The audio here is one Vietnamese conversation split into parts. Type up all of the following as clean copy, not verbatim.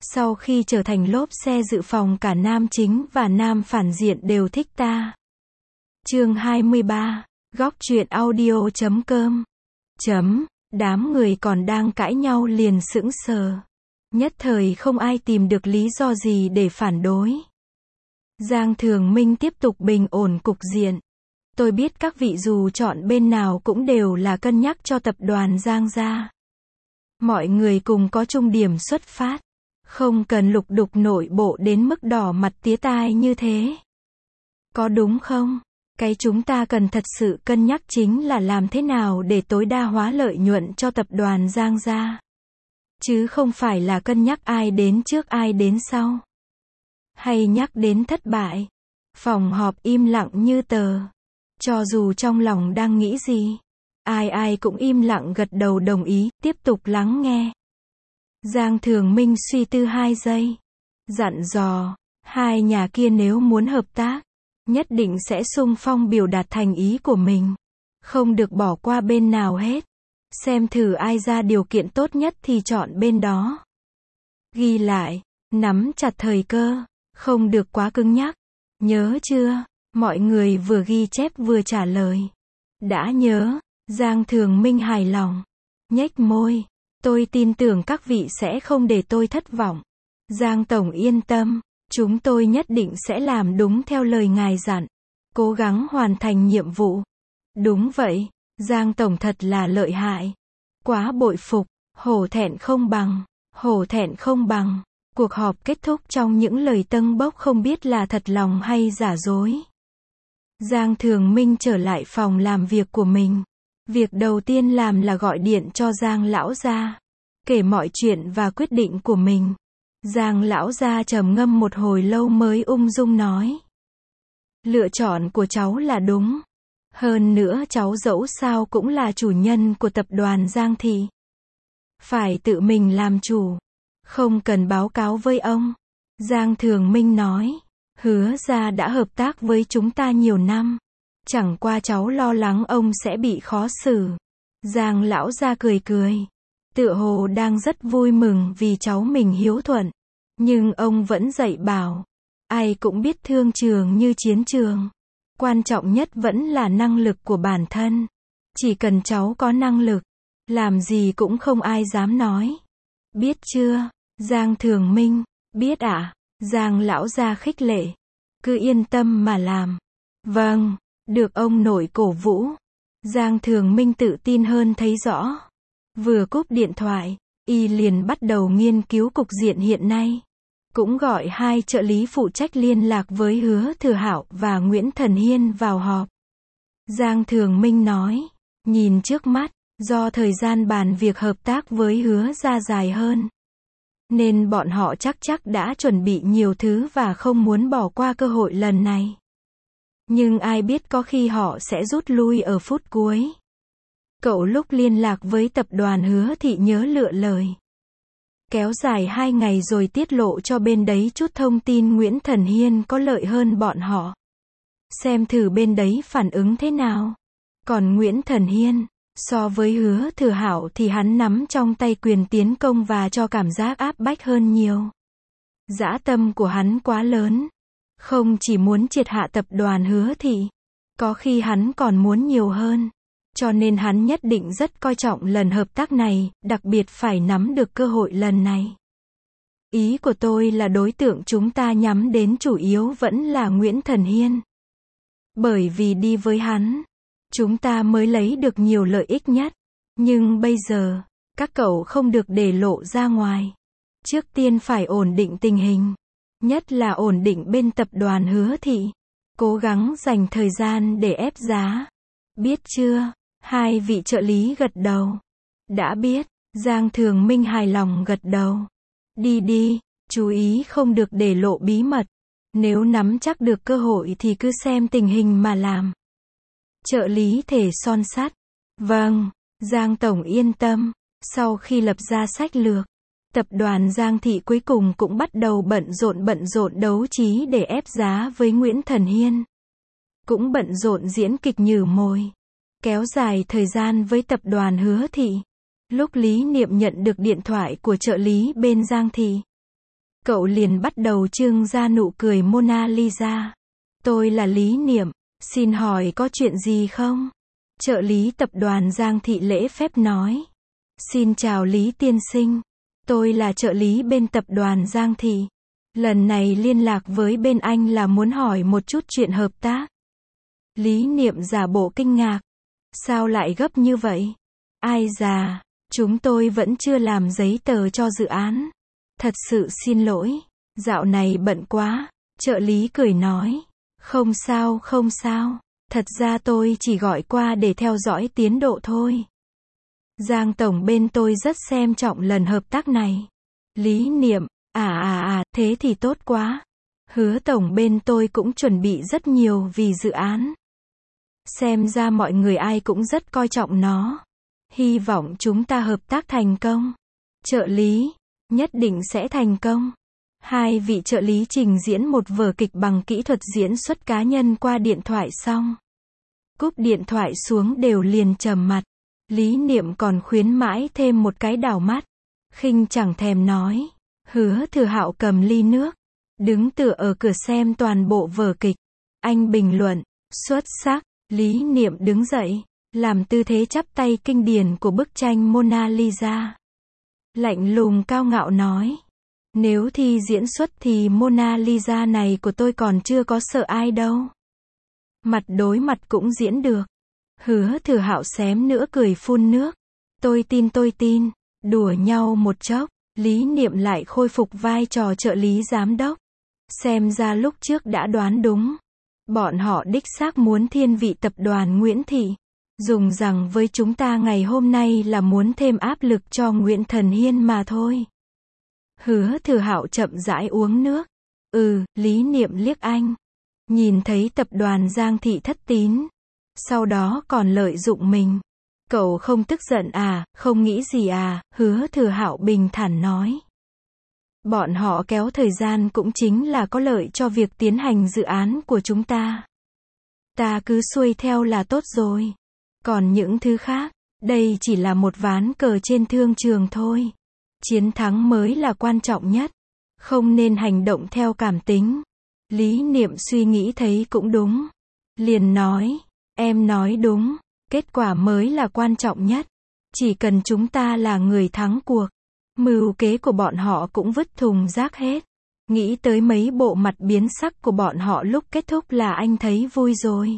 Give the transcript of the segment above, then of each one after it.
Sau khi trở thành lốp xe dự phòng cả nam chính và nam phản diện đều thích ta. Chương 23, góc truyện audio.com. Đám người còn đang cãi nhau liền sững sờ. Nhất thời không ai tìm được lý do gì để phản đối. Giang Thường Minh tiếp tục bình ổn cục diện. Tôi biết các vị dù chọn bên nào cũng đều là cân nhắc cho tập đoàn Giang gia. Mọi người cùng có chung điểm xuất phát. Không cần lục đục nội bộ đến mức đỏ mặt tía tai như thế. Có đúng không? Cái chúng ta cần thật sự cân nhắc chính là làm thế nào để tối đa hóa lợi nhuận cho tập đoàn Giang gia. Chứ không phải là cân nhắc ai đến trước ai đến sau. Hay nhắc đến thất bại. Phòng họp im lặng như tờ. Cho dù trong lòng đang nghĩ gì, ai cũng im lặng gật đầu đồng ý, tiếp tục lắng nghe. Giang Thường Minh suy tư 2 giây. Dặn dò, hai nhà kia nếu muốn hợp tác, nhất định sẽ xung phong biểu đạt thành ý của mình. Không được bỏ qua bên nào hết. Xem thử ai ra điều kiện tốt nhất thì chọn bên đó. Ghi lại, nắm chặt thời cơ, không được quá cứng nhắc. Nhớ chưa? Mọi người vừa ghi chép vừa trả lời. Đã nhớ. Giang Thường Minh hài lòng. Nhếch môi. Tôi tin tưởng các vị sẽ không để tôi thất vọng. Giang Tổng yên tâm. Chúng tôi nhất định sẽ làm đúng theo lời ngài dặn. Cố gắng hoàn thành nhiệm vụ. Đúng vậy. Giang Tổng thật là lợi hại. Quá bội phục. Hổ thẹn không bằng. Hổ thẹn không bằng. Cuộc họp kết thúc trong những lời tâng bốc không biết là thật lòng hay giả dối. Giang Thường Minh trở lại phòng làm việc của mình. Việc đầu tiên làm là gọi điện cho Giang lão gia, kể mọi chuyện và quyết định của mình. Giang lão gia trầm ngâm một hồi lâu mới ung dung nói. Lựa chọn của cháu là đúng. Hơn nữa cháu dẫu sao cũng là chủ nhân của tập đoàn Giang thị. Phải tự mình làm chủ. Không cần báo cáo với ông. Giang Thường Minh nói. Hứa gia đã hợp tác với chúng ta nhiều năm. Chẳng qua cháu lo lắng ông sẽ bị khó xử. Giang lão gia cười cười. Tựa hồ đang rất vui mừng vì cháu mình hiếu thuận. Nhưng ông vẫn dạy bảo. Ai cũng biết thương trường như chiến trường. Quan trọng nhất vẫn là năng lực của bản thân. Chỉ cần cháu có năng lực, làm gì cũng không ai dám nói. Biết chưa? Giang Thường Minh. Biết ạ. Giang lão gia khích lệ. Cứ yên tâm mà làm. Vâng. Được ông nội cổ vũ. Giang Thường Minh tự tin hơn thấy rõ. Vừa cúp điện thoại, y liền bắt đầu nghiên cứu cục diện hiện nay. Cũng gọi 2 trợ lý phụ trách liên lạc với Hứa Thừa Hạo và Nguyễn Thần Hiên vào họp. Giang Thường Minh nói, nhìn trước mắt, do thời gian bàn việc hợp tác với Hứa gia dài hơn, nên bọn họ chắc đã chuẩn bị nhiều thứ và không muốn bỏ qua cơ hội lần này. Nhưng ai biết có khi họ sẽ rút lui ở phút cuối. Cậu lúc liên lạc với tập đoàn Hứa thị nhớ lựa lời. Kéo dài 2 ngày rồi tiết lộ cho bên đấy chút thông tin Nguyễn Thần Hiên có lợi hơn bọn họ. Xem thử bên đấy phản ứng thế nào. Còn Nguyễn Thần Hiên, so với Hứa Thừa Hạo thì hắn nắm trong tay quyền tiến công và cho cảm giác áp bách hơn nhiều. Dã tâm của hắn quá lớn. Không chỉ muốn triệt hạ tập đoàn Hứa thị, có khi hắn còn muốn nhiều hơn. Cho nên hắn nhất định rất coi trọng lần hợp tác này, đặc biệt phải nắm được cơ hội lần này. Ý của tôi là đối tượng chúng ta nhắm đến chủ yếu vẫn là Nguyễn Thần Hiên. Bởi vì đi với hắn, chúng ta mới lấy được nhiều lợi ích nhất. Nhưng bây giờ, các cậu không được để lộ ra ngoài. Trước tiên phải ổn định tình hình. Nhất là ổn định bên tập đoàn Hứa thị. Cố gắng dành thời gian để ép giá. Biết chưa? 2 vị trợ lý gật đầu. Đã biết. Giang Thường Minh hài lòng gật đầu. Đi, chú ý không được để lộ bí mật. Nếu nắm chắc được cơ hội thì cứ xem tình hình mà làm. Trợ lý thể son sắt. Vâng, Giang Tổng yên tâm. Sau khi lập ra sách lược, tập đoàn Giang thị cuối cùng cũng bắt đầu bận rộn đấu trí để ép giá với Nguyễn Thần Hiên. Cũng bận rộn diễn kịch nhử mồi. Kéo dài thời gian với tập đoàn Hứa thị. Lúc Lý Niệm nhận được điện thoại của trợ lý bên Giang thị, Cậu liền bắt đầu trưng ra nụ cười Mona Lisa. Tôi là Lý Niệm, xin hỏi có chuyện gì không? Trợ lý tập đoàn Giang Thị lễ phép nói. Xin chào Lý tiên sinh. Tôi là trợ lý bên tập đoàn Giang Thị. Lần này liên lạc với bên anh là muốn hỏi một chút chuyện hợp tác. Lý Niệm giả bộ kinh ngạc. Sao lại gấp như vậy? Ai già, chúng tôi vẫn chưa làm giấy tờ cho dự án. Thật sự xin lỗi, dạo này bận quá. Trợ lý cười nói. Không sao, không sao. Thật ra tôi chỉ gọi qua để theo dõi tiến độ thôi. Giang tổng bên tôi rất xem trọng lần hợp tác này. Lý Niệm, thế thì tốt quá. Hứa tổng bên tôi cũng chuẩn bị rất nhiều vì dự án. Xem ra mọi người ai cũng rất coi trọng nó. Hy vọng chúng ta hợp tác thành công. Trợ lý, nhất định sẽ thành công. Hai vị trợ lý trình diễn một vở kịch bằng kỹ thuật diễn xuất cá nhân qua điện thoại xong. Cúp điện thoại xuống đều liền trầm mặt. Lý Niệm còn khuyến mãi thêm một cái đảo mắt. Khinh chẳng thèm nói. Hứa Thừa Hạo cầm ly nước. Đứng tựa ở cửa xem toàn bộ vở kịch. Anh bình luận. Xuất sắc. Lý Niệm đứng dậy. Làm tư thế chắp tay kinh điển của bức tranh Mona Lisa. Lạnh lùng cao ngạo nói. Nếu thi diễn xuất thì Mona Lisa này của tôi còn chưa có sợ ai đâu. Mặt đối mặt cũng diễn được. Hứa Thừa Hạo xém nữa cười phun nước. Tôi tin. Đùa nhau một chốc, Lý Niệm lại khôi phục vai trò trợ lý giám đốc. Xem ra lúc trước đã đoán đúng. Bọn họ đích xác muốn thiên vị tập đoàn Nguyễn Thị. Dùng rằng với chúng ta ngày hôm nay là muốn thêm áp lực cho Nguyễn Thần Hiên mà thôi. Hứa Thừa Hạo chậm rãi uống nước. Lý Niệm liếc anh. Nhìn thấy tập đoàn Giang Thị thất tín. Sau đó còn lợi dụng mình. Cậu không tức giận à, không nghĩ gì à, Hứa Thừa Hạo bình thản nói. Bọn họ kéo thời gian cũng chính là có lợi cho việc tiến hành dự án của chúng ta. Ta cứ xuôi theo là tốt rồi. Còn những thứ khác, đây chỉ là một ván cờ trên thương trường thôi. Chiến thắng mới là quan trọng nhất. Không nên hành động theo cảm tính. Lý Niệm suy nghĩ thấy cũng đúng. Liền nói, em nói đúng. Kết quả mới là quan trọng nhất. Chỉ cần chúng ta là người thắng cuộc. Mưu kế của bọn họ cũng vứt thùng rác hết. Nghĩ tới mấy bộ mặt biến sắc của bọn họ lúc kết thúc là anh thấy vui rồi.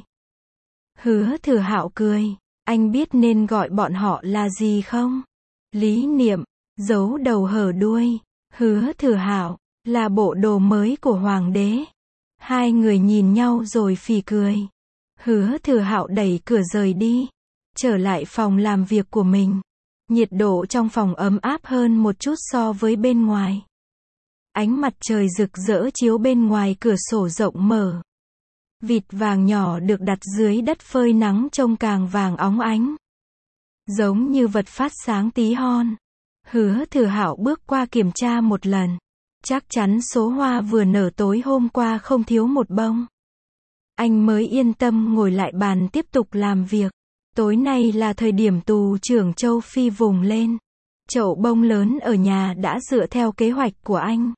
Hứa Thừa Hạo cười. Anh biết nên gọi bọn họ là gì không? Lý Niệm, giấu đầu hở đuôi. Hứa Thừa Hạo, là bộ đồ mới của Hoàng đế. Hai người nhìn nhau rồi phì cười. Hứa Thừa Hạo đẩy cửa rời đi. Trở lại phòng làm việc của mình. Nhiệt độ trong phòng ấm áp hơn một chút so với bên ngoài. Ánh mặt trời rực rỡ chiếu bên ngoài cửa sổ rộng mở. Vịt vàng nhỏ được đặt dưới đất phơi nắng trông càng vàng óng ánh. Giống như vật phát sáng tí hon. Hứa Thừa Hạo bước qua kiểm tra một lần. Chắc chắn số hoa vừa nở tối hôm qua không thiếu một bông. Anh mới yên tâm ngồi lại bàn tiếp tục làm việc. Tối nay là thời điểm tù trưởng châu Phi vùng lên. Chậu bông lớn ở nhà đã dựa theo kế hoạch của anh.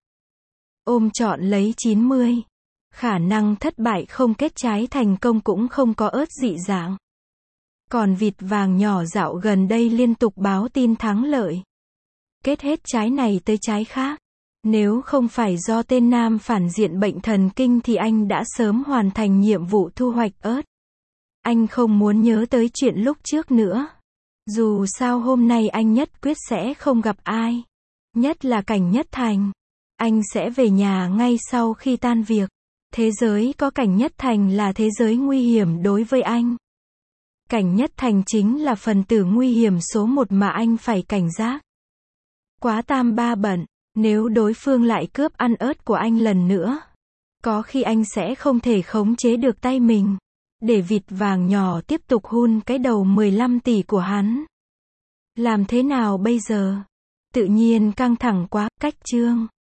Ôm chọn lấy 90. Khả năng thất bại không kết trái thành công cũng không có ớt dị dạng. Còn vịt vàng nhỏ dạo gần đây liên tục báo tin thắng lợi. Kết hết trái này tới trái khác. Nếu không phải do tên nam phản diện bệnh thần kinh thì anh đã sớm hoàn thành nhiệm vụ thu hoạch ớt. Anh không muốn nhớ tới chuyện lúc trước nữa. Dù sao hôm nay anh nhất quyết sẽ không gặp ai. Nhất là Cảnh Nhất Thành. Anh sẽ về nhà ngay sau khi tan việc. Thế giới có Cảnh Nhất Thành là thế giới nguy hiểm đối với anh. Cảnh Nhất Thành chính là phần tử nguy hiểm số 1 mà anh phải cảnh giác. Quá tam ba bận, nếu đối phương lại cướp ăn ớt của anh lần nữa, có khi anh sẽ không thể khống chế được tay mình. Để vịt vàng nhỏ tiếp tục hun cái đầu 15 tỷ của hắn. Làm thế nào bây giờ? Tự nhiên căng thẳng quá, cách chương.